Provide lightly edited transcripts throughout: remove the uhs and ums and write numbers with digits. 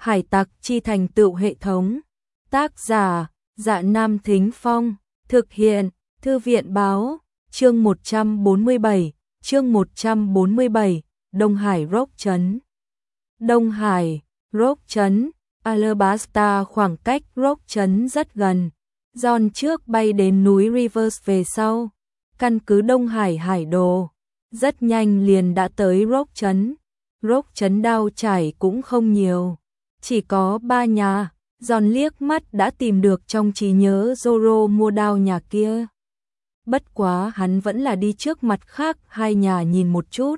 Hải tặc chi thành tựu hệ thống. Tác giả, Dạ Nam Thính Phong. Thực hiện, Thư viện Báo. Chương 147, chương 147, Đông Hải Rock Trấn. Đông Hải, Rock Trấn, Alabasta khoảng cách Rock Trấn rất gần. John trước bay đến núi Rivers về sau. Căn cứ Đông Hải hải đồ. Rất nhanh liền đã tới Rock Trấn. Rock Trấn đao trải cũng không nhiều. Chỉ có 3 nhà. John liếc mắt đã tìm được trong trí nhớ Zoro mua đao nhà kia. Bất quá hắn vẫn là đi trước mặt khác 2 nhà nhìn một chút.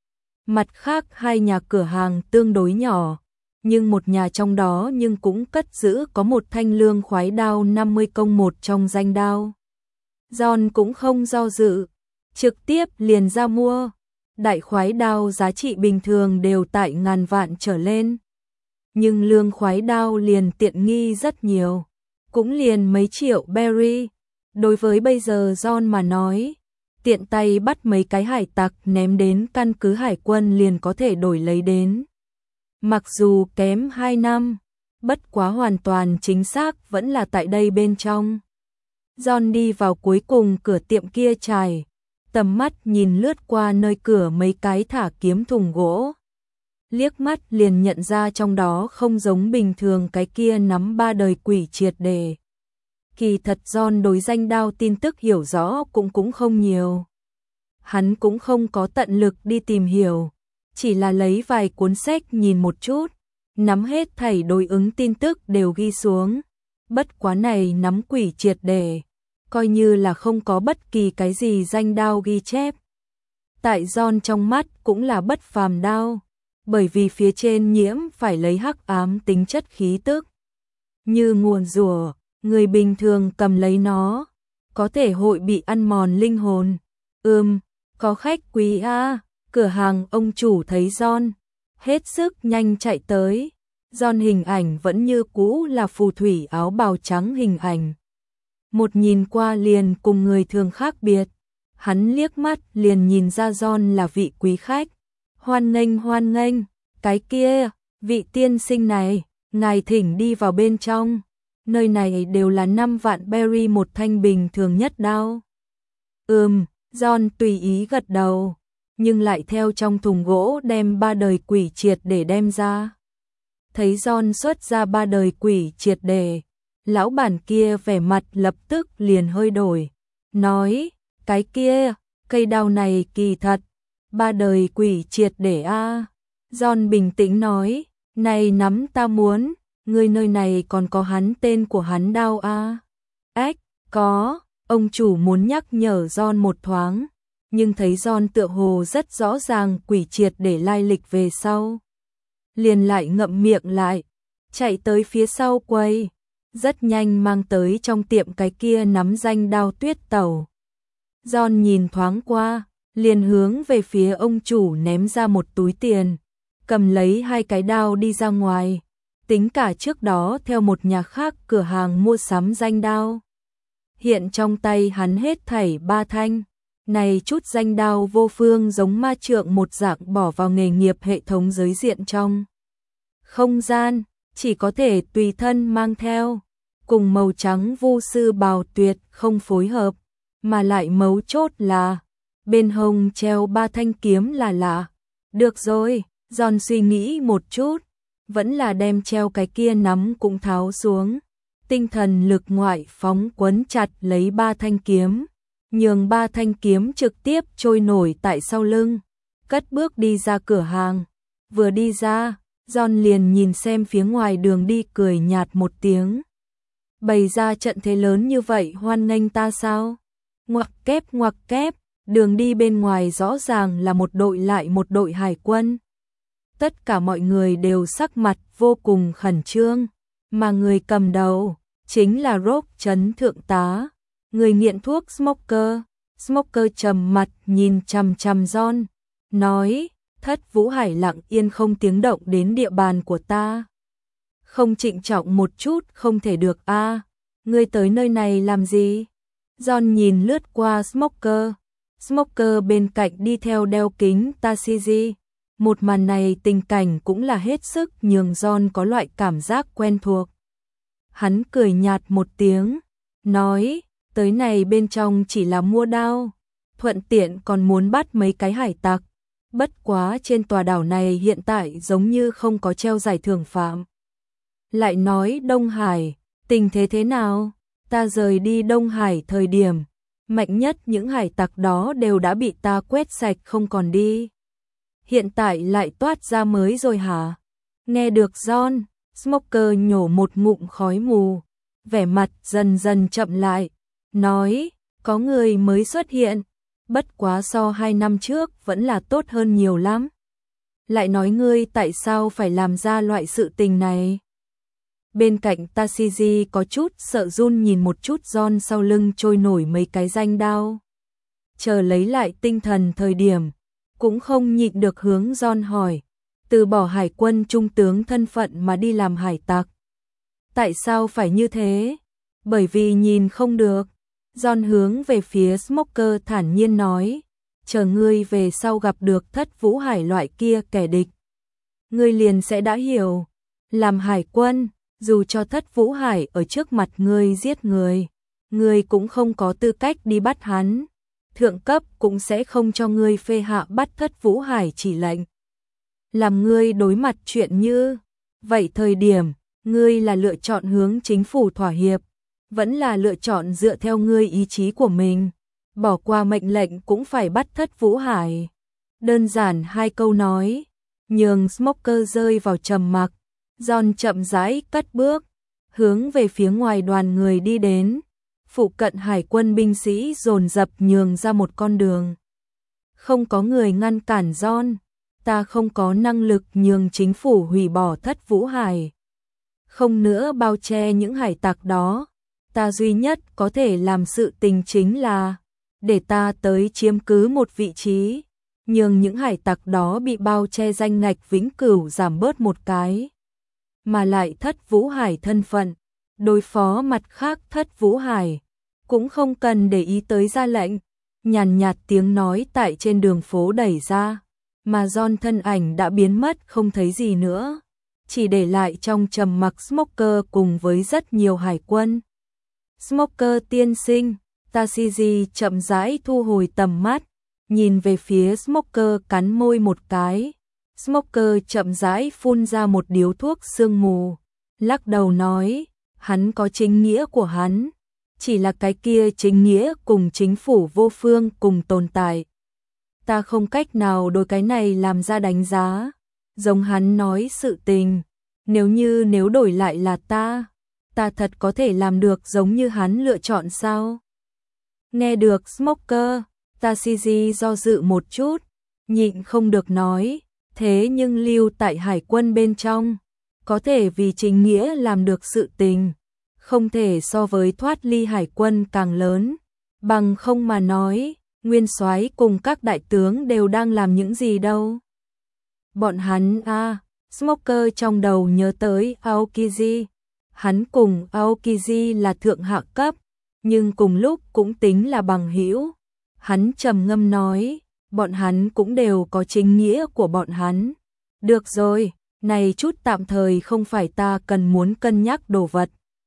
Mặt khác 2 nhà cửa hàng tương đối nhỏ, nhưng một nhà trong đó nhưng cũng cất giữ có một thanh lương khoái đao 50 công một trong danh đao. John cũng không do dự, trực tiếp liền ra mua. Đại khoái đao giá trị bình thường đều tại ngàn vạn trở lên. Nhưng lương khoái đao liền tiện nghi rất nhiều, cũng liền mấy triệu berry. Đối với bây giờ John mà nói, tiện tay bắt mấy cái hải tặc ném đến căn cứ hải quân liền có thể đổi lấy đến. Mặc dù kém 2 năm, bất quá hoàn toàn chính xác vẫn là tại đây bên trong. John đi vào cuối cùng cửa tiệm kia trải, tầm mắt nhìn lướt qua nơi cửa mấy cái thả kiếm thùng gỗ. Liếc mắt liền nhận ra trong đó không giống bình thường cái kia nắm 3 đời quỷ triệt đề. Kỳ thật John đối danh đao tin tức hiểu rõ cũng không nhiều. Hắn cũng không có tận lực đi tìm hiểu, chỉ là lấy vài cuốn sách nhìn một chút, nắm hết thảy đối ứng tin tức đều ghi xuống. Bất quá này nắm quỷ triệt đề, coi như là không có bất kỳ cái gì danh đao ghi chép. Tại John trong mắt cũng là bất phàm đao, bởi vì phía trên nhiễm phải lấy hắc ám tính chất khí tức. Như nguồn rủa, người bình thường cầm lấy nó, có thể hội bị ăn mòn linh hồn. Có khách quý a. Cửa hàng ông chủ thấy John, hết sức nhanh chạy tới. John hình ảnh vẫn như cũ là phù thủy áo bào trắng hình ảnh. Một nhìn qua liền cùng người thường khác biệt. Hắn liếc mắt liền nhìn ra John là vị quý khách. Hoan nghênh, cái kia, vị tiên sinh này, ngài thỉnh đi vào bên trong. Nơi này đều là 5 vạn berry một thanh bình thường nhất đao. John tùy ý gật đầu, nhưng lại theo trong thùng gỗ đem 3 đời quỷ triệt để đem ra. Thấy John xuất ra 3 đời quỷ triệt để, lão bản kia vẻ mặt lập tức liền hơi đổi, nói, cái kia, cây đao này kỳ thật, 3 đời quỷ triệt để a. John bình tĩnh nói, này nắm ta muốn, người nơi này còn có hắn tên của hắn đao a. Có, ông chủ muốn nhắc nhở John một thoáng, nhưng thấy John tựa hồ rất rõ ràng quỷ triệt để lai lịch về sau. Liền lại ngậm miệng lại, chạy tới phía sau quầy, rất nhanh mang tới trong tiệm cái kia nắm danh đao tuyết tẩu. John nhìn thoáng qua, liền hướng về phía ông chủ ném ra một túi tiền, cầm lấy 2 cái đao đi ra ngoài, tính cả trước đó theo một nhà khác cửa hàng mua sắm danh đao. Hiện trong tay hắn hết thảy 3 thanh, này chút danh đao vô phương giống ma trượng một dạng bỏ vào nghề nghiệp hệ thống giới diện trong không gian, chỉ có thể tùy thân mang theo, cùng màu trắng vu sư bào tuyệt không phối hợp, mà lại mấu chốt là bên hông treo 3 thanh kiếm là lạ. Được rồi, John suy nghĩ một chút, vẫn là đem treo cái kia nắm cũng tháo xuống. Tinh thần lực ngoại phóng quấn chặt lấy 3 thanh kiếm, nhường 3 thanh kiếm trực tiếp trôi nổi tại sau lưng, cất bước đi ra cửa hàng. Vừa đi ra, John liền nhìn xem phía ngoài đường đi cười nhạt một tiếng. Bày ra trận thế lớn như vậy hoan nghênh ta sao? Ngoặc kép, đường đi bên ngoài rõ ràng là một đội lại một đội hải quân. Tất cả mọi người đều sắc mặt vô cùng khẩn trương, mà người cầm đầu chính là Rock Trấn thượng tá, người nghiện thuốc Smoker. Smoker trầm mặt nhìn chằm chằm John, nói, Thất Vũ Hải lặng yên không tiếng động đến địa bàn của ta. Không trịnh trọng một chút không thể được a. Ngươi tới nơi này làm gì? John nhìn lướt qua Smoker. Smoker bên cạnh đi theo đeo kính Tashiji, Một màn này tình cảnh cũng là hết sức nhường John có loại cảm giác quen thuộc. Hắn cười nhạt một tiếng, nói, tới này bên trong chỉ là mua đao, thuận tiện còn muốn bắt mấy cái hải tặc. Bất quá trên tòa đảo này hiện tại giống như không có treo giải thưởng phạm. Lại nói Đông Hải, tình thế thế nào? Ta rời đi Đông Hải thời điểm, mạnh nhất những hải tặc đó đều đã bị ta quét sạch không còn đi. Hiện tại lại toát ra mới rồi hả? Nghe được John, Smoker nhổ một ngụm khói mù, vẻ mặt dần dần chậm lại, nói, có người mới xuất hiện, bất quá so 2 năm trước vẫn là tốt hơn nhiều lắm. Lại nói ngươi tại sao phải làm ra loại sự tình này? Bên cạnh Tashiji có chút sợ run nhìn một chút John sau lưng trôi nổi mấy cái danh đao. Chờ lấy lại tinh thần thời điểm, cũng không nhịn được hướng John hỏi, từ bỏ hải quân trung tướng thân phận mà đi làm hải tặc. Tại sao phải như thế? Bởi vì nhìn không được. John hướng về phía Smoker thản nhiên nói, chờ ngươi về sau gặp được Thất Vũ Hải loại kia kẻ địch, ngươi liền sẽ đã hiểu, làm hải quân, dù cho Thất Vũ Hải ở trước mặt ngươi giết người, ngươi cũng không có tư cách đi bắt hắn. Thượng cấp cũng sẽ không cho ngươi phê hạ bắt Thất Vũ Hải chỉ lệnh. Làm ngươi đối mặt chuyện như vậy thời điểm, ngươi là lựa chọn hướng chính phủ thỏa hiệp, vẫn là lựa chọn dựa theo ngươi ý chí của mình, bỏ qua mệnh lệnh cũng phải bắt Thất Vũ Hải. Đơn giản 2 câu nói, nhường Smoker rơi vào trầm mặc. John chậm rãi cất bước, hướng về phía ngoài đoàn người đi đến. Phụ cận hải quân binh sĩ dồn dập nhường ra một con đường. Không có người ngăn cản John, ta không có năng lực nhường chính phủ hủy bỏ Thất Vũ Hải. Không nữa bao che những hải tặc đó, ta duy nhất có thể làm sự tình chính là để ta tới chiếm cứ một vị trí, nhường những hải tặc đó bị bao che danh ngạch vĩnh cửu giảm bớt một cái. Mà lại Thất Vũ Hải thân phận, đối phó mặt khác Thất Vũ Hải, cũng không cần để ý tới ra lệnh. Nhàn nhạt tiếng nói tại trên đường phố đẩy ra, mà John thân ảnh đã biến mất không thấy gì nữa, chỉ để lại trong trầm mặc Smoker cùng với rất nhiều hải quân. Smoker tiên sinh, Tashiji chậm rãi thu hồi tầm mắt, nhìn về phía Smoker cắn môi một cái. Smoker chậm rãi phun ra một điếu thuốc sương mù, lắc đầu nói, hắn có chính nghĩa của hắn, chỉ là cái kia chính nghĩa cùng chính phủ vô phương cùng tồn tại. Ta không cách nào đối cái này làm ra đánh giá, giống hắn nói sự tình, nếu đổi lại là ta thật có thể làm được giống như hắn lựa chọn sao? Nghe được Smoker, Tashiji do dự một chút, nhịn không được nói, thế nhưng lưu tại hải quân bên trong, có thể vì chính nghĩa làm được sự tình, không thể so với thoát ly hải quân càng lớn. Bằng không mà nói, nguyên soái cùng các đại tướng đều đang làm những gì đâu. Bọn hắn Smoker trong đầu nhớ tới Aokiji. Hắn cùng Aokiji là thượng hạ cấp, nhưng cùng lúc cũng tính là bằng hữu. Hắn trầm ngâm nói, bọn hắn cũng đều có chính nghĩa của bọn hắn. Được rồi, này chút tạm thời không phải ta cần muốn cân nhắc đồ vật.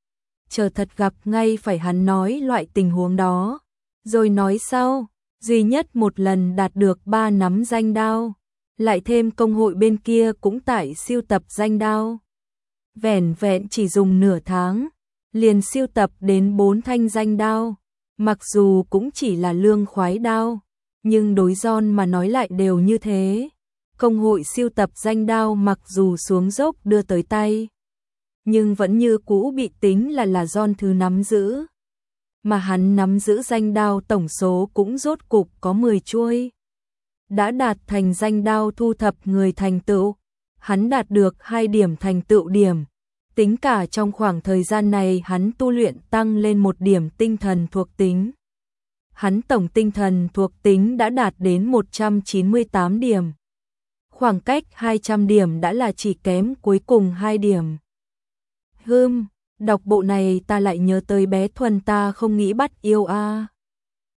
Chờ thật gặp ngay phải hắn nói loại tình huống đó. Rồi nói sau, duy nhất một lần đạt được 3 nắm danh đao. Lại thêm công hội bên kia cũng tại siêu tập danh đao. Vẻn vẹn chỉ dùng nửa tháng, liền siêu tập đến 4 thanh danh đao. Mặc dù cũng chỉ là lương khoái đao, nhưng đối John mà nói lại đều như thế. Công hội siêu tập danh đao mặc dù xuống dốc đưa tới tay, nhưng vẫn như cũ bị tính là John thứ nắm giữ. Mà hắn nắm giữ danh đao tổng số cũng rốt cục có 10 chuôi. Đã đạt thành danh đao thu thập người thành tựu, hắn đạt được 2 điểm thành tựu điểm. Tính cả trong khoảng thời gian này hắn tu luyện tăng lên 1 điểm tinh thần thuộc tính. Hắn tổng tinh thần thuộc tính đã đạt đến 198 điểm. Khoảng cách 200 điểm đã là chỉ kém cuối cùng 2 điểm. Đọc bộ này ta lại nhớ tới bé Thuần ta không nghĩ bắt yêu